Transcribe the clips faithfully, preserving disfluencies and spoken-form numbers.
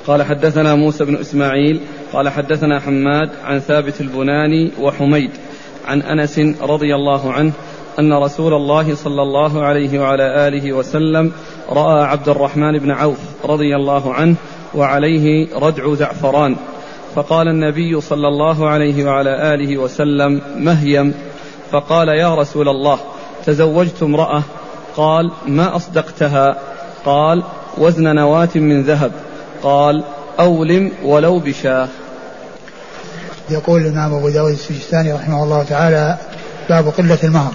قال حدثنا موسى بن إسماعيل قال حدثنا حماد عن ثابت البناني وحميد عن أنس رضي الله عنه أن رسول الله صلى الله عليه وعلى آله وسلم رأى عبد الرحمن بن عوف رضي الله عنه وعليه ردع زعفران، فقال النبي صلى الله عليه وعلى آله وسلم: مهيم. فقال: يا رسول الله، تزوجت امرأة. قال: ما أصدقتها؟ قال: وزن نواة من ذهب. قال: أولم ولو بشاه. يقول الإمام أبو داود السجستاني رحمه الله تعالى: باب قلة المهر.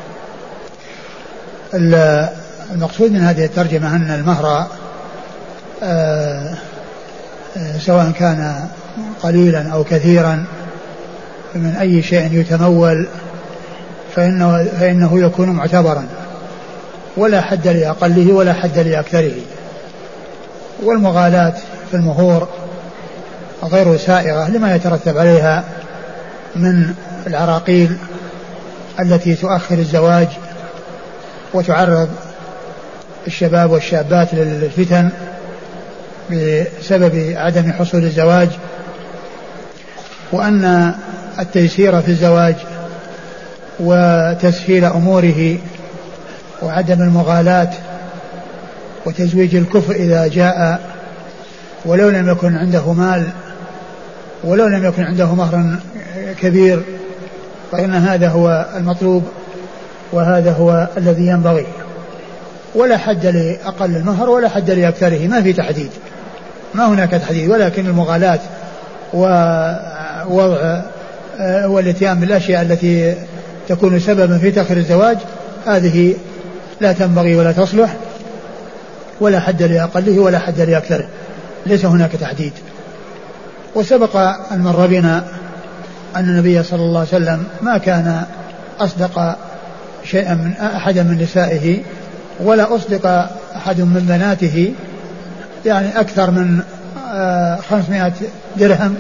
المقصود من هذه الترجمة أن المهر آه آه سواء كان قليلا أو كثيرا من أي شيء يتمول فإنه, فإنه يكون معتبرا، ولا حد لأقله ولا حد لأكثره. والمغالاة في المهور غير سائغة لما يترتب عليها من العراقيل التي تؤخر الزواج وتعرض الشباب والشابات للفتن بسبب عدم حصول الزواج، وأن التيسير في الزواج وتسهيل أموره وعدم المغالاة وتزويج الكفء إذا جاء ولو لم يكن عنده مال ولو لم يكن عنده مهر كبير، فإن هذا هو المطلوب وهذا هو الذي ينبغي. ولا حد لأقل المهر ولا حد لأكثره، ما في تحديد، ما هناك تحديد، ولكن المغالاة ووضع والاتيان بالأشياء التي تكون سببا في تأخير الزواج هذه لا تنبغي ولا تصلح، ولا حد لأقله ولا حد لأكثره، ليس هناك تحديد. وسبق أن مر بنا أن النبي صلى الله عليه وسلم ما كان أصدق شيئا من أحد من نسائه ولا أصدق أحد من بناته يعني أكثر من خمسمائة درهم.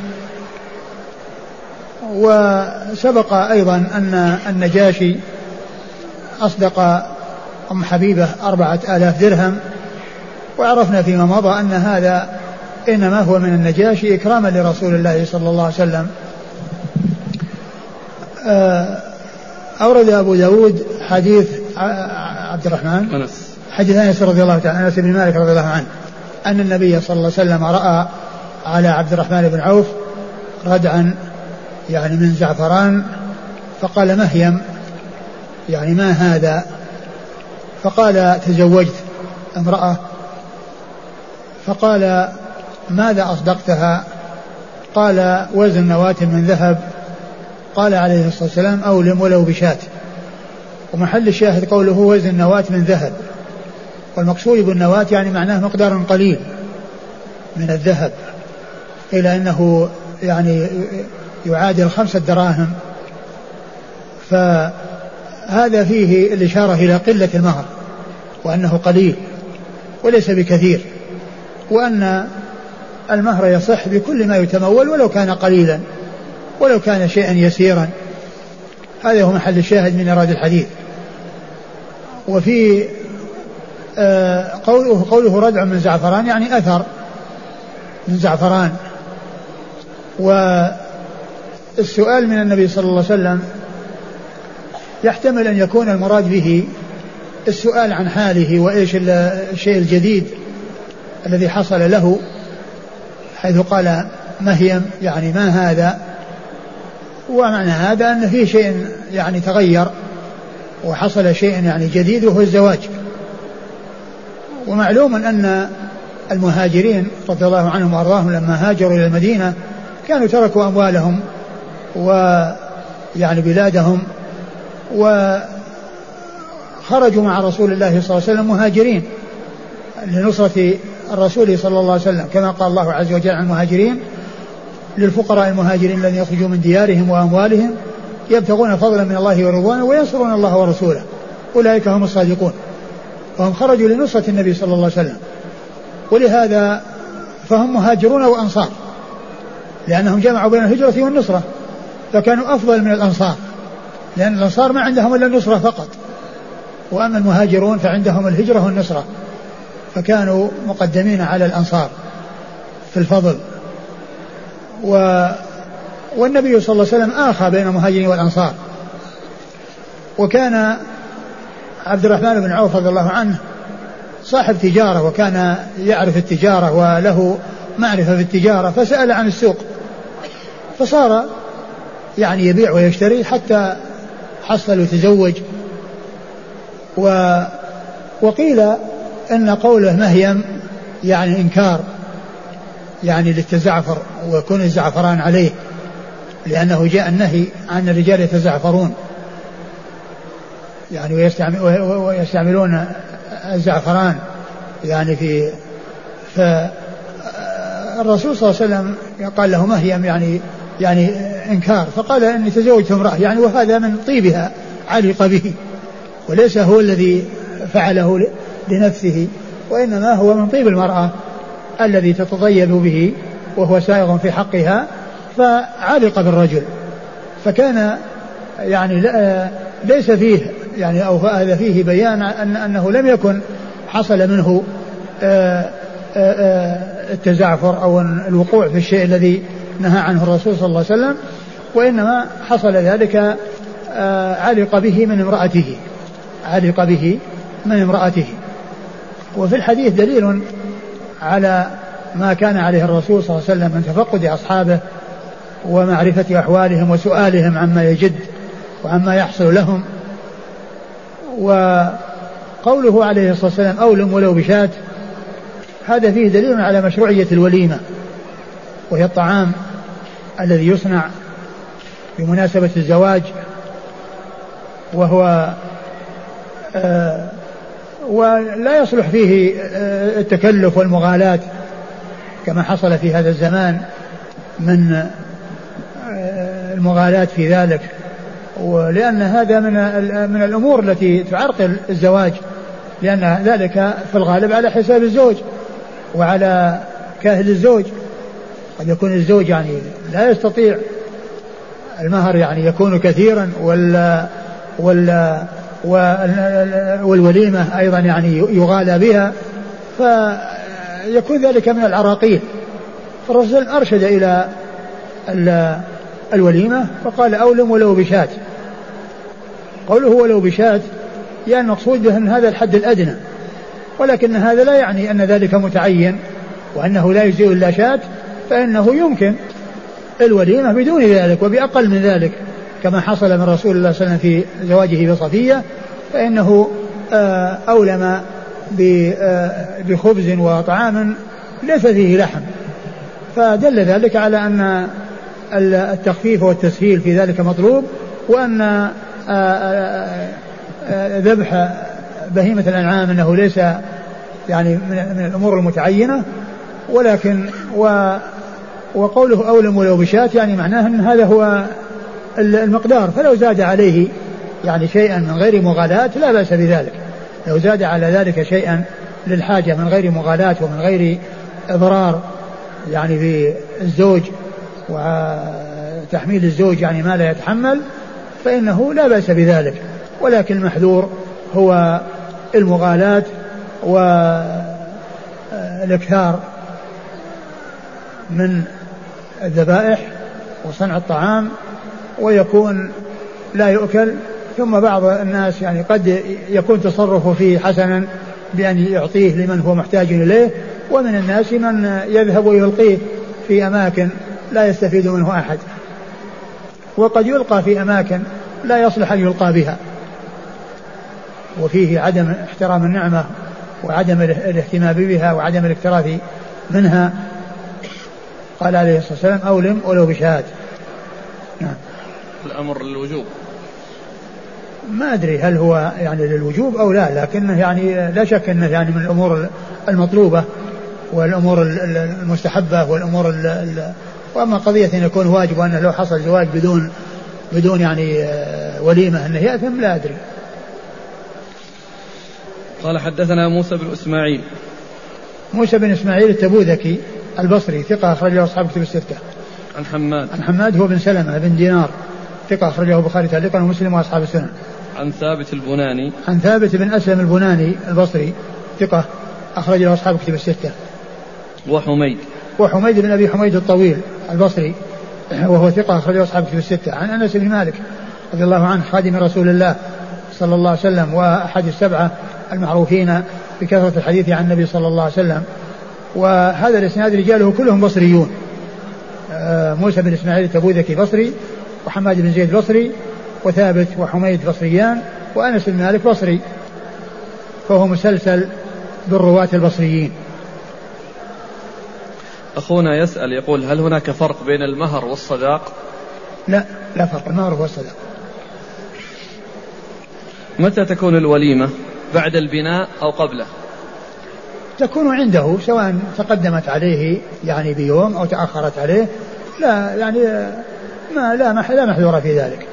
وسبق أيضا أن النجاشي أصدق أم حبيبة أربعة آلاف درهم، وعرفنا فيما مضى أن هذا إنما هو من النجاشي إكراما لرسول الله صلى الله عليه وسلم. أورد أبو داود حديث عبد الرحمن أنس حديث أنس رضي الله تعالى أنس بن مالك رضي الله عنه أن النبي صلى الله عليه وسلم رأى على عبد الرحمن بن عوف ردعا يعني من زعفران، فقال: مهيم، يعني ما هذا؟ فقال: تزوجت امرأة. فقال: ماذا أصدقتها؟ قال: وزن نواة من ذهب. قال عليه الصلاة والسلام: أولم ولو بشاة. ومحل الشاهد قوله وزن نواة من ذهب، والمقصود بالنواة يعني معناه مقدار قليل من الذهب، إلى أنه يعني يعادل خمسة دراهم، فهذا فيه الإشارة إلى قلة المهر وأنه قليل وليس بكثير، وأن المهر يصح بكل ما يتمول ولو كان قليلا ولو كان شيئا يسيرا. هذا هو محل الشاهد من إرادة الحديث. وفي آه قوله, قوله ردع من زعفران يعني أثر من زعفران. والسؤال من النبي صلى الله عليه وسلم يحتمل أن يكون المراد به السؤال عن حاله وإيش الشيء الجديد الذي حصل له، حيث قال مهيم يعني ما هذا، ومعنى هذا أن فيه شيء يعني تغير وحصل شيء يعني جديد وهو الزواج. ومعلوم أن المهاجرين رضي الله عنهم وأرضاهم لما هاجروا إلى المدينة كانوا تركوا أموالهم ويعني بلادهم وخرجوا مع رسول الله صلى الله عليه وسلم مهاجرين لنصرة الرسول صلى الله عليه وسلم، كما قال الله عز وجل عن المهاجرين: للفقراء المهاجرين الذين يخرجوا من ديارهم وأموالهم يبتغون فضلا من الله ورضوانه وينصرون الله ورسوله أولئك هم الصادقون. وهم خرجوا لنصرة النبي صلى الله عليه وسلم، ولهذا فهم مهاجرون وأنصار، لأنهم جمعوا بين الهجرة والنصرة، فكانوا أفضل من الأنصار، لأن الأنصار ما عندهم إلا النصرة فقط، وأما المهاجرون فعندهم الهجرة والنصرة، فكانوا مقدمين على الأنصار. في الفضل. و والنبي صلى الله عليه وسلم آخى بين المهاجرين والأنصار. وكان عبد الرحمن بن عوف رضي الله عنه صاحب تجارة وكان يعرف التجارة وله معرفة في التجارة، فسأل عن السوق فصار يعني يبيع ويشتري حتى حصل وتزوج. و وقيل إن قوله مهيم يعني إنكار يعني للتزعفر ويكون الزعفران عليه، لأنه جاء النهي عن الرجال يتزعفرون يعني ويستعملون الزعفران يعني في فالرسول صلى الله عليه وسلم قال له مهيم يعني يعني إنكار، فقال إني تزوجت امرأة يعني وهذا من طيبها علق به، وليس هو الذي فعله لنفسه، وإنما هو من طيب المرأة الذي تتطيب به وهو سائغ في حقها فعلق بالرجل. فكان يعني ليس فيه يعني أو هذا فيه بيان أن أنه لم يكن حصل منه التزعفر أو الوقوع في الشيء الذي نهى عنه الرسول صلى الله عليه وسلم، وإنما حصل ذلك علق به من امرأته علق به من امرأته. وفي الحديث دليل على ما كان عليه الرسول صلى الله عليه وسلم من تفقد أصحابه ومعرفة أحوالهم وسؤالهم عما يجد وعما يحصل لهم. وقوله عليه الصلاة والسلام أولم ولو بشاة، هذا فيه دليل على مشروعية الوليمة، وهي الطعام الذي يصنع بمناسبة الزواج، وهو آه ولا يصلح فيه آه التكلف والمغالاة كما حصل في هذا الزمان من آه المغالاة في ذلك، ولأن هذا من من الأمور التي تعرقل الزواج، لأن ذلك في الغالب على حساب الزوج وعلى كاهل الزوج. قد يكون الزوج يعني لا يستطيع المهر يعني يكون كثيرا ولا ولا والوليمة أيضا يعني يغالى بها، فيكون ذلك من العراقيل. فالرسول أرشد إلى الوليمة فقال أولم ولو بشاة. قوله ولو بشاة يعني المقصود به أن هذا الحد الأدنى، ولكن هذا لا يعني أن ذلك متعين وأنه لا يجزئ إلا شاة، فإنه يمكن الوليمة بدون ذلك وبأقل من ذلك، كما حصل من رسول الله صلى الله عليه وسلم في زواجه بصفية، فإنه أولم بخبز وطعام ليس فيه لحم، فدل ذلك على أن التخفيف والتسهيل في ذلك مطلوب، وأن ذبح بهيمة الأنعام أنه ليس يعني من الأمور المتعينة. ولكن و وقوله أولم ولو بشاة يعني معناه أن هذا هو المقدار، فلو زاد عليه يعني شيئا من غير مغالاة لا بأس بذلك. لو زاد على ذلك شيئا للحاجة من غير مغالاة ومن غير إضرار يعني في الزوج وتحميل الزوج يعني ما لا يتحمل فإنه لا بأس بذلك. ولكن المحذور هو المغالاة والإكثار من الذبائح وصنع الطعام ويكون لا يؤكل. ثم بعض الناس يعني قد يكون تصرفه فيه حسنا بأن يعطيه لمن هو محتاج إليه، ومن الناس من يذهب ويلقيه في أماكن لا يستفيد منه أحد، وقد يلقى في أماكن لا يصلح أن يلقى بها، وفيه عدم احترام النعمة وعدم الاهتمام بها وعدم الاكتراث منها. قال عليه الصلاة والسلام أولم ولو بشهاد. نعم. الأمر للوجوب، ما أدري هل هو يعني للوجوب أو لا، لكنه يعني لا شك أنه يعني من الأمور المطلوبة والأمور المستحبة والأمور ال وأما قضية أن يكون واجب وأنه لو حصل زواج بدون بدون يعني وليمة أنه يأثم لا أدري. قال حدثنا موسى بن إسماعيل. موسى بن إسماعيل التبوذكي البصري ثقة أخرجه أصحاب كتب الستة. عن حماد. عن حماد هو بن سلمة بن دينار ثقة أخرجه البخاري تعليقا ومسلم وأصحاب السنن. عن ثابت البناني. عن ثابت بن أسلم البناني البصري ثقة أخرجه أصحاب كتب الستة. وحميد. وحميد بن أبي حميد الطويل البصري وهو ثقة أخرجه أصحاب الكتب الستة. عن أنس بن مالك رضي الله عنه خادم رسول الله صلى الله عليه وسلم وأحد السبعة المعروفين بكثرة الحديث عن النبي صلى الله عليه وسلم. وهذا الإسناد رجاله كلهم بصريون، موسى بن إسماعيل التبوذكي بصري، وحماد بن زيد بصري، وثابت وحميد بصريان، وأنس بن مالك بصري، فهو مسلسل بالرواة البصريين. أخونا يسأل يقول هل هناك فرق بين المهر والصداق؟ لا لا فرق، المهر والصداق. متى تكون الوليمة؟ بعد البناء أو قبله؟ تكون عنده سواء تقدمت عليه يعني بيوم أو تأخرت عليه، لا يعني ما لا لا محذور في ذلك.